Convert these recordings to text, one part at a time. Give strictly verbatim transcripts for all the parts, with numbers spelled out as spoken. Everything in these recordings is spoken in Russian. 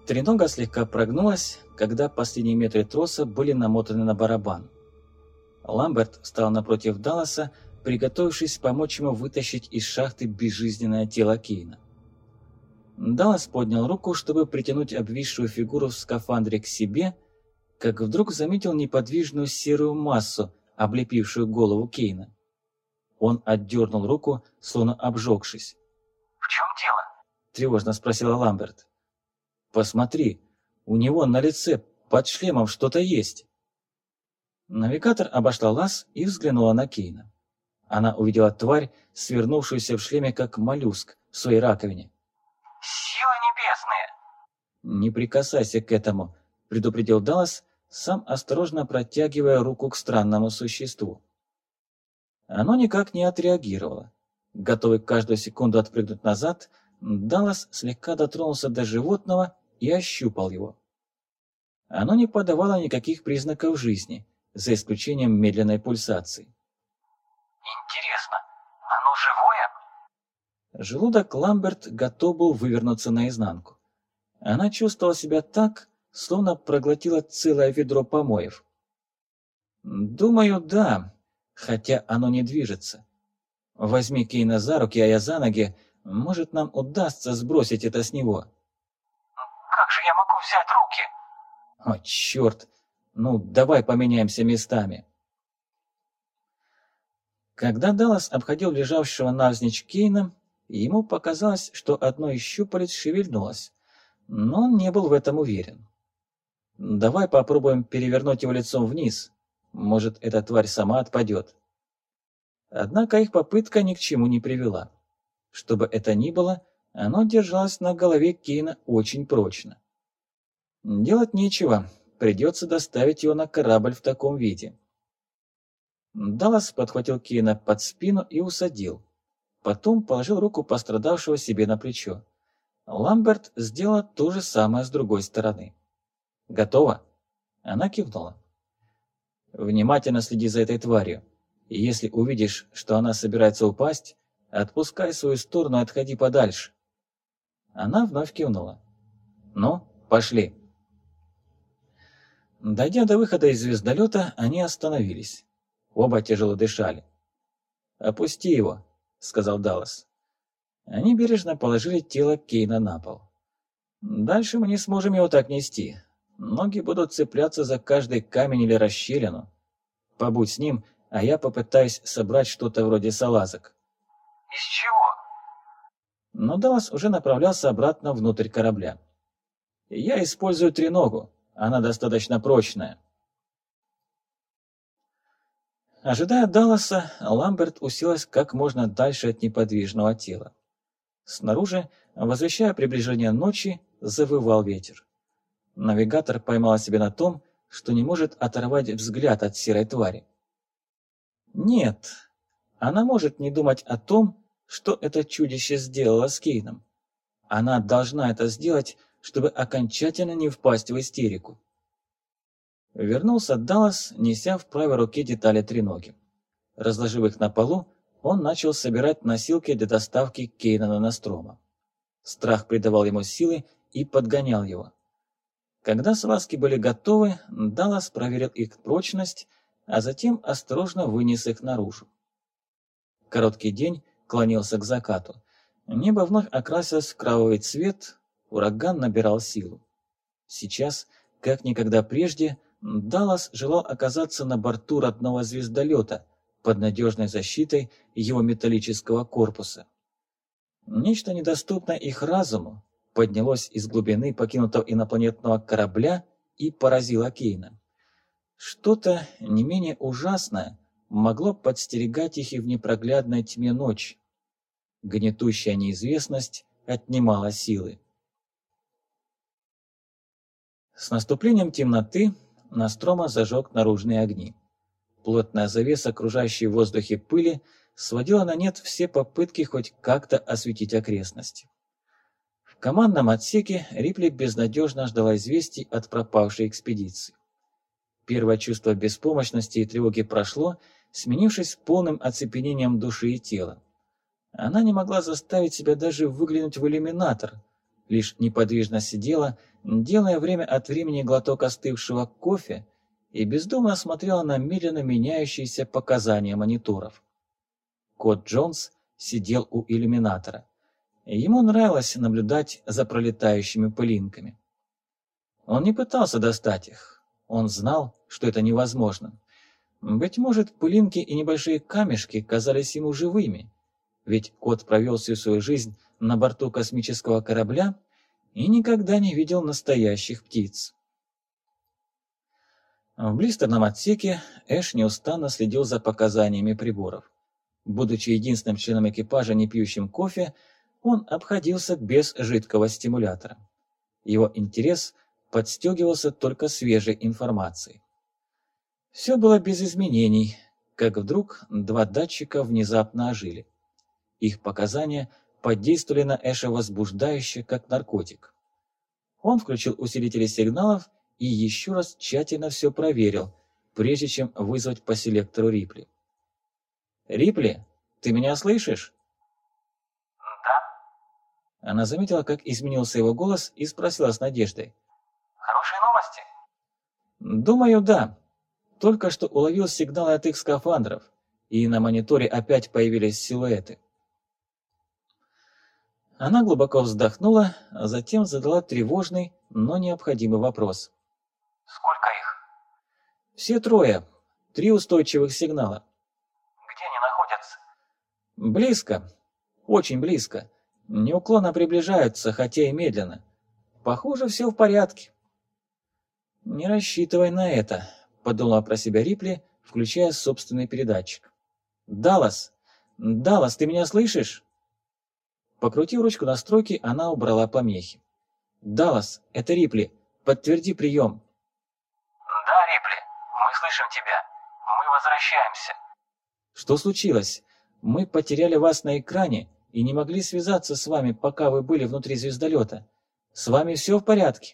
Тренога слегка прогнулась, когда последние метры троса были намотаны на барабан. Ламберт встал напротив Далласа, приготовившись помочь ему вытащить из шахты безжизненное тело Кейна. Даллас поднял руку, чтобы притянуть обвисшую фигуру в скафандре к себе, как вдруг заметил неподвижную серую массу, облепившую голову Кейна. Он отдернул руку, словно обжегшись. «В чем дело?» – тревожно спросила Ламберт. «Посмотри, у него на лице под шлемом что-то есть». Навигатор обошла лаз и взглянула на Кейна. Она увидела тварь, свернувшуюся в шлеме, как моллюск в своей раковине. «Силы небесные!» «Не прикасайся к этому», – предупредил Даллас, сам осторожно протягивая руку к странному существу. Оно никак не отреагировало. Готовый каждую секунду отпрыгнуть назад, Даллас слегка дотронулся до животного и ощупал его. Оно не подавало никаких признаков жизни, за исключением медленной пульсации. «Интересно, оно живое?» Желудок Ламберт готов был вывернуться наизнанку. Она чувствовала себя так, словно проглотила целое ведро помоев. «Думаю, да, хотя оно не движется. Возьми Кейна за руки, а я за ноги. Может, нам удастся сбросить это с него». «Как же я могу взять руки?» «О, черт! Ну, давай поменяемся местами». Когда Даллас обходил лежавшего навзничь Кейна, ему показалось, что одно из щупалец шевельнулось, но он не был в этом уверен. «Давай попробуем перевернуть его лицом вниз. Может, эта тварь сама отпадет». Однако их попытка ни к чему не привела. Что бы это ни было, оно держалось на голове Кейна очень прочно. Делать нечего, придется доставить его на корабль в таком виде. Даллас подхватил Кейна под спину и усадил. Потом положил руку пострадавшего себе на плечо. Ламберт сделала то же самое с другой стороны. «Готово?» Она кивнула. «Внимательно следи за этой тварью. И если увидишь, что она собирается упасть, отпускай свою сторону и отходи подальше». Она вновь кивнула. «Ну, пошли». Дойдя до выхода из звездолета, они остановились. Оба тяжело дышали. «Опусти его», — сказал Даллас. Они бережно положили тело Кейна на пол. «Дальше мы не сможем его так нести. Ноги будут цепляться за каждый камень или расщелину. Побудь с ним, а я попытаюсь собрать что-то вроде салазок». «Из чего?» Но Даллас уже направлялся обратно внутрь корабля. «Я использую треногу. Она достаточно прочная». Ожидая Далласа, Ламберт уселась как можно дальше от неподвижного тела. Снаружи, возвещая приближение ночи, завывал ветер. Навигатор поймал себя на том, что не может оторвать взгляд от серой твари. Нет, она может не думать о том, что это чудище сделало с Кейном. Она должна это сделать, чтобы окончательно не впасть в истерику. Вернулся Даллас, неся в правой руке детали треноги. Разложив их на полу, он начал собирать носилки для доставки Кейна на Нострома. Страх придавал ему силы и подгонял его. Когда связки были готовы, Даллас проверил их прочность, а затем осторожно вынес их наружу. Короткий день клонился к закату. Небо вновь окрасилось в кровавый цвет, ураган набирал силу. Сейчас, как никогда прежде, Даллас желал оказаться на борту родного звездолета под надежной защитой его металлического корпуса. Нечто недоступное их разуму поднялось из глубины покинутого инопланетного корабля и поразило Кейна. Что-то не менее ужасное могло подстерегать их и в непроглядной тьме ночи. Гнетущая неизвестность отнимала силы. С наступлением темноты Нострома зажег наружные огни. Плотная завеса, окружающей в воздухе пыли, сводила на нет все попытки хоть как-то осветить окрестности. В командном отсеке Рипли безнадежно ждала известий от пропавшей экспедиции. Первое чувство беспомощности и тревоги прошло, сменившись полным оцепенением души и тела. Она не могла заставить себя даже выглянуть в иллюминатор. лишь неподвижно сидела, делая время от времени глоток остывшего кофе, и бездумно смотрела на медленно меняющиеся показания мониторов. Кот Джонс сидел у иллюминатора. Ему нравилось наблюдать за пролетающими пылинками. Он не пытался достать их. Он знал, что это невозможно. Быть может, пылинки и небольшие камешки казались ему живыми, ведь кот провел всю свою жизнь на борту космического корабля и никогда не видел настоящих птиц. В блистерном отсеке Эш неустанно следил за показаниями приборов. Будучи единственным членом экипажа, не пьющим кофе, он обходился без жидкого стимулятора. Его интерес подстегивался только свежей информацией. Все было без изменений, как вдруг два датчика внезапно ожили. Их показания подействовали на Эша возбуждающе, как наркотик. Он включил усилители сигналов и еще раз тщательно все проверил, прежде чем вызвать по селектору Рипли. «Рипли, ты меня слышишь?» «Да». Она заметила, как изменился его голос, и спросила с надеждой. «Хорошие новости?» «Думаю, да. Только что уловил сигналы от их скафандров, и на мониторе опять появились силуэты». Она глубоко вздохнула, а затем задала тревожный, но необходимый вопрос. «Сколько их?» «Все трое. Три устойчивых сигнала». «Где они находятся?» «Близко. Очень близко. Неуклонно приближаются, хотя и медленно. Похоже, все в порядке». «Не рассчитывай на это», — подумала про себя Рипли, включая собственный передатчик. «Даллас! Даллас, ты меня слышишь?» Покрутив ручку настройки, она убрала помехи. «Даллас, это Рипли. Подтверди прием». «Да, Рипли, мы слышим тебя. Мы возвращаемся». «Что случилось? Мы потеряли вас на экране и не могли связаться с вами, пока вы были внутри звездолета. С вами все в порядке?»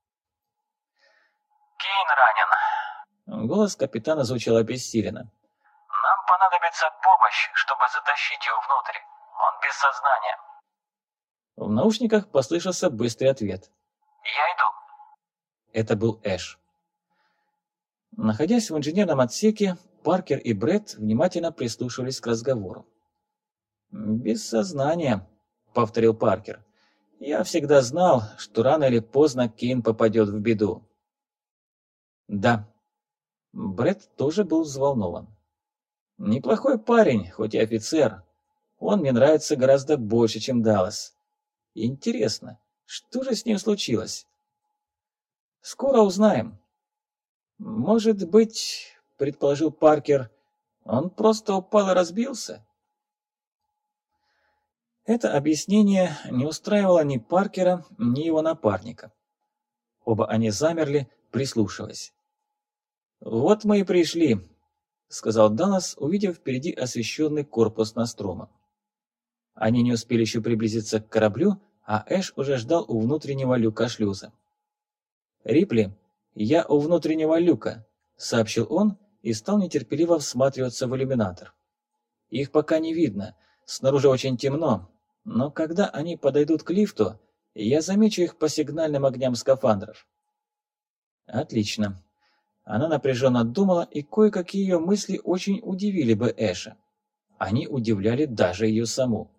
«Кейн ранен». Голос капитана звучал обессиленно. «Нам понадобится помощь, чтобы затащить его внутрь. Он без сознания». В наушниках послышался быстрый ответ. «Я иду». Это был Эш. Находясь в инженерном отсеке, Паркер и Бретт внимательно прислушивались к разговору. «Без сознания», — повторил Паркер. «Я всегда знал, что рано или поздно Кейн попадет в беду». «Да». Бретт тоже был взволнован. «Неплохой парень, хоть и офицер. Он мне нравится гораздо больше, чем Даллас. Интересно, что же с ним случилось?» «Скоро узнаем». «Может быть, — предположил Паркер, — он просто упал и разбился?» Это объяснение не устраивало ни Паркера, ни его напарника. Оба они замерли, прислушиваясь. «Вот мы и пришли», — сказал Даллас, увидев впереди освещенный корпус Нострома. Они не успели еще приблизиться к кораблю, а Эш уже ждал у внутреннего люка шлюза. «Рипли, я у внутреннего люка», — сообщил он и стал нетерпеливо всматриваться в иллюминатор. «Их пока не видно, снаружи очень темно, но когда они подойдут к лифту, я замечу их по сигнальным огням скафандров». «Отлично». Она напряженно думала, и кое-какие ее мысли очень удивили бы Эша. Они удивляли даже ее саму.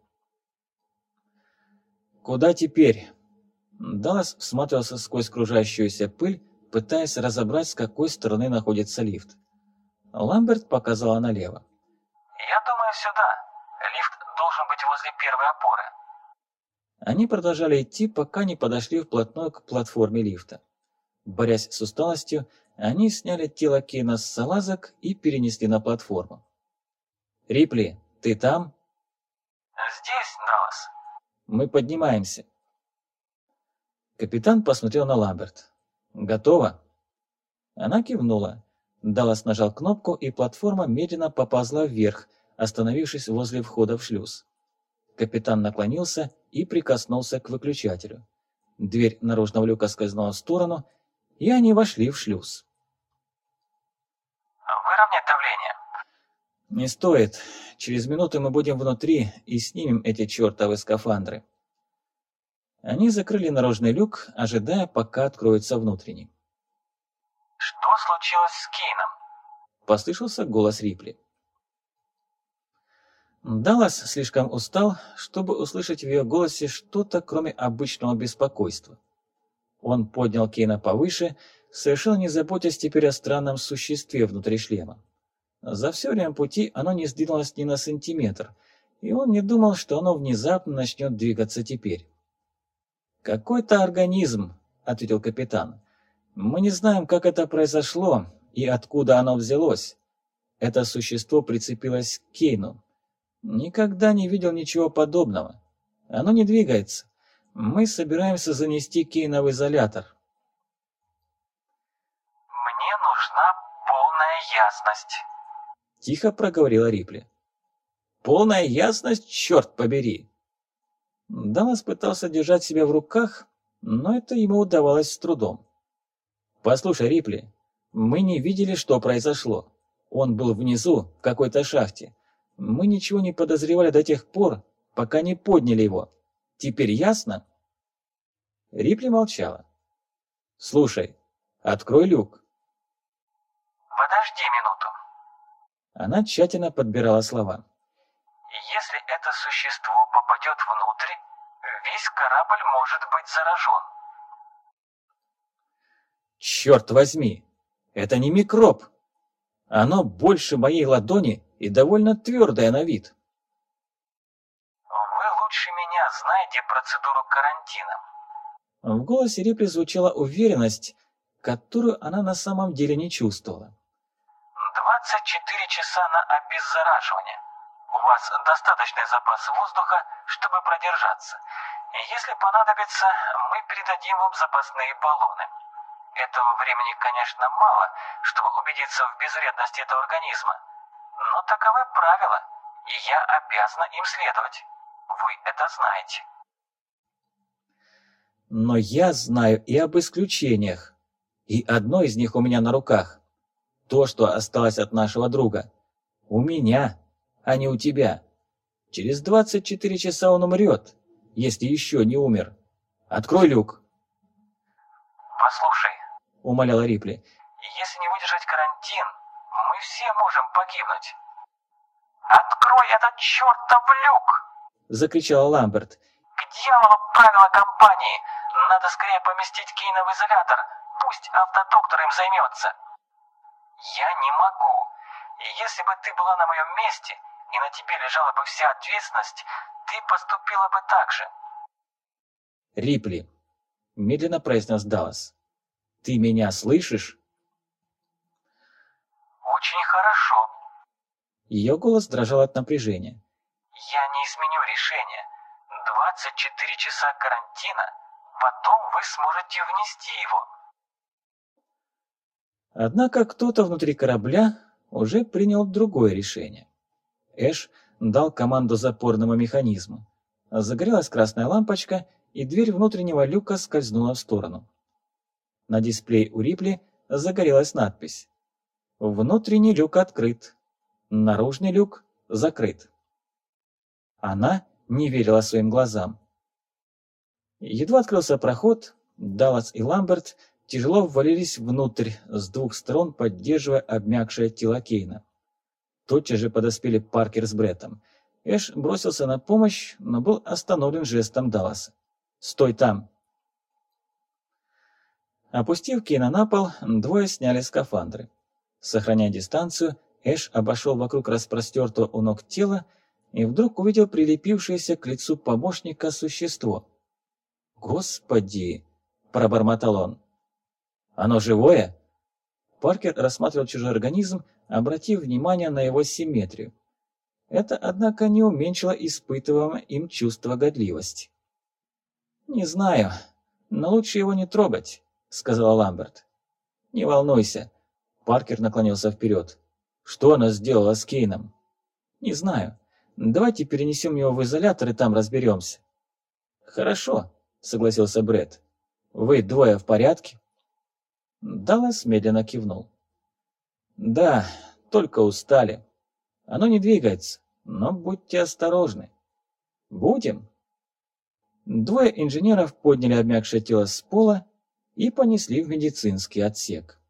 «Куда теперь?» Даллас всматривался сквозь кружащуюся пыль, пытаясь разобрать, с какой стороны находится лифт. Ламберт показала налево. «Я думаю, сюда. Лифт должен быть возле первой опоры». Они продолжали идти, пока не подошли вплотную к платформе лифта. Борясь с усталостью, они сняли тело Кейна с салазок и перенесли на платформу. «Рипли, ты там?» «Здесь, Даллас». «Мы поднимаемся». Капитан посмотрел на Ламберт. «Готово?» Она кивнула. Даллас нажал кнопку, и платформа медленно поползла вверх, остановившись возле входа в шлюз. Капитан наклонился и прикоснулся к выключателю. Дверь наружного люка скользнула в сторону, и они вошли в шлюз. «Выровнять давление?» «Не стоит. Через минуту мы будем внутри и снимем эти чертовы скафандры». Они закрыли наружный люк, ожидая, пока откроется внутренний. «Что случилось с Кейном?» – послышался голос Рипли. Даллас слишком устал, чтобы услышать в ее голосе что-то, кроме обычного беспокойства. Он поднял Кейна повыше, совершенно не заботясь теперь о странном существе внутри шлема. За все время пути оно не сдвинулось ни на сантиметр, и он не думал, что оно внезапно начнет двигаться теперь. «Какой-то организм», — ответил капитан. «Мы не знаем, как это произошло и откуда оно взялось. Это существо прицепилось к Кейну. Никогда не видел ничего подобного. Оно не двигается. Мы собираемся занести Кейна в изолятор». «Мне нужна полная ясность», — тихо проговорила Рипли. «Полная ясность, черт побери!» Даллас пытался держать себя в руках, но это ему удавалось с трудом. «Послушай, Рипли, мы не видели, что произошло. Он был внизу, в какой-то шахте. Мы ничего не подозревали до тех пор, пока не подняли его. Теперь ясно?» Рипли молчала. «Слушай, открой люк». «Подожди минуту». Она тщательно подбирала слова. «Если это существо попадет внутрь, весь корабль может быть заражен». «Черт возьми! Это не микроб! Оно больше моей ладони и довольно твердое на вид». «Вы лучше меня знаете процедуру карантина». В голосе Рипли звучала уверенность, которую она на самом деле не чувствовала. двадцать четыре часа на обеззараживание. У вас достаточный запас воздуха, чтобы продержаться. Если понадобится, мы передадим вам запасные баллоны. Этого времени, конечно, мало, чтобы убедиться в безвредности этого организма. Но таковы правила, и я обязана им следовать. Вы это знаете. Но я знаю и об исключениях. И одно из них у меня на руках. То, что осталось от нашего друга. У меня, а не у тебя. Через двадцать четыре часа он умрет, если еще не умер. Открой люк. «Послушай», — умоляла Рипли, — «если не выдержать карантин, мы все можем погибнуть. Открой этот чертов люк!» — закричал Ламберт. «К дьяволу правила компании! Надо скорее поместить Кейна в изолятор. Пусть автодоктор им займется». «Я не могу. И если бы ты была на моем месте, и на тебе лежала бы вся ответственность, ты поступила бы так же». «Рипли», — медленно произнес Даллас, — «ты меня слышишь?» «Очень хорошо». Ее голос дрожал от напряжения. «Я не изменю решение. двадцать четыре часа карантина, потом вы сможете внести его». Однако кто-то внутри корабля уже принял другое решение. Эш дал команду запорному механизму. Загорелась красная лампочка, и дверь внутреннего люка скользнула в сторону. На дисплее у Рипли загорелась надпись: «Внутренний люк открыт, наружный люк закрыт». Она не верила своим глазам. Едва открылся проход, Даллас и Ламберт тяжело ввалились внутрь, с двух сторон поддерживая обмякшее тело Кейна. Тотчас же подоспели Паркер с Бреттом. Эш бросился на помощь, но был остановлен жестом Далласа. «Стой там!» Опустив Кейна на пол, двое сняли скафандры. Сохраняя дистанцию, Эш обошел вокруг распростертого у ног тела и вдруг увидел прилепившееся к лицу помощника существо. «Господи!» – пробормотал он. «Оно живое?» Паркер рассматривал чужой организм, обратив внимание на его симметрию. Это, однако, не уменьшило испытываемое им чувство годливости. «Не знаю, но лучше его не трогать», — сказал Ламберт. «Не волнуйся». Паркер наклонился вперед. «Что она сделала с Кейном?» «Не знаю. Давайте перенесем его в изолятор и там разберемся». «Хорошо», — согласился Бретт. «Вы двое в порядке?» Даллас медленно кивнул. «Да, только устали. Оно не двигается, но будьте осторожны». «Будем?» Двое инженеров подняли обмякшее тело с пола и понесли в медицинский отсек.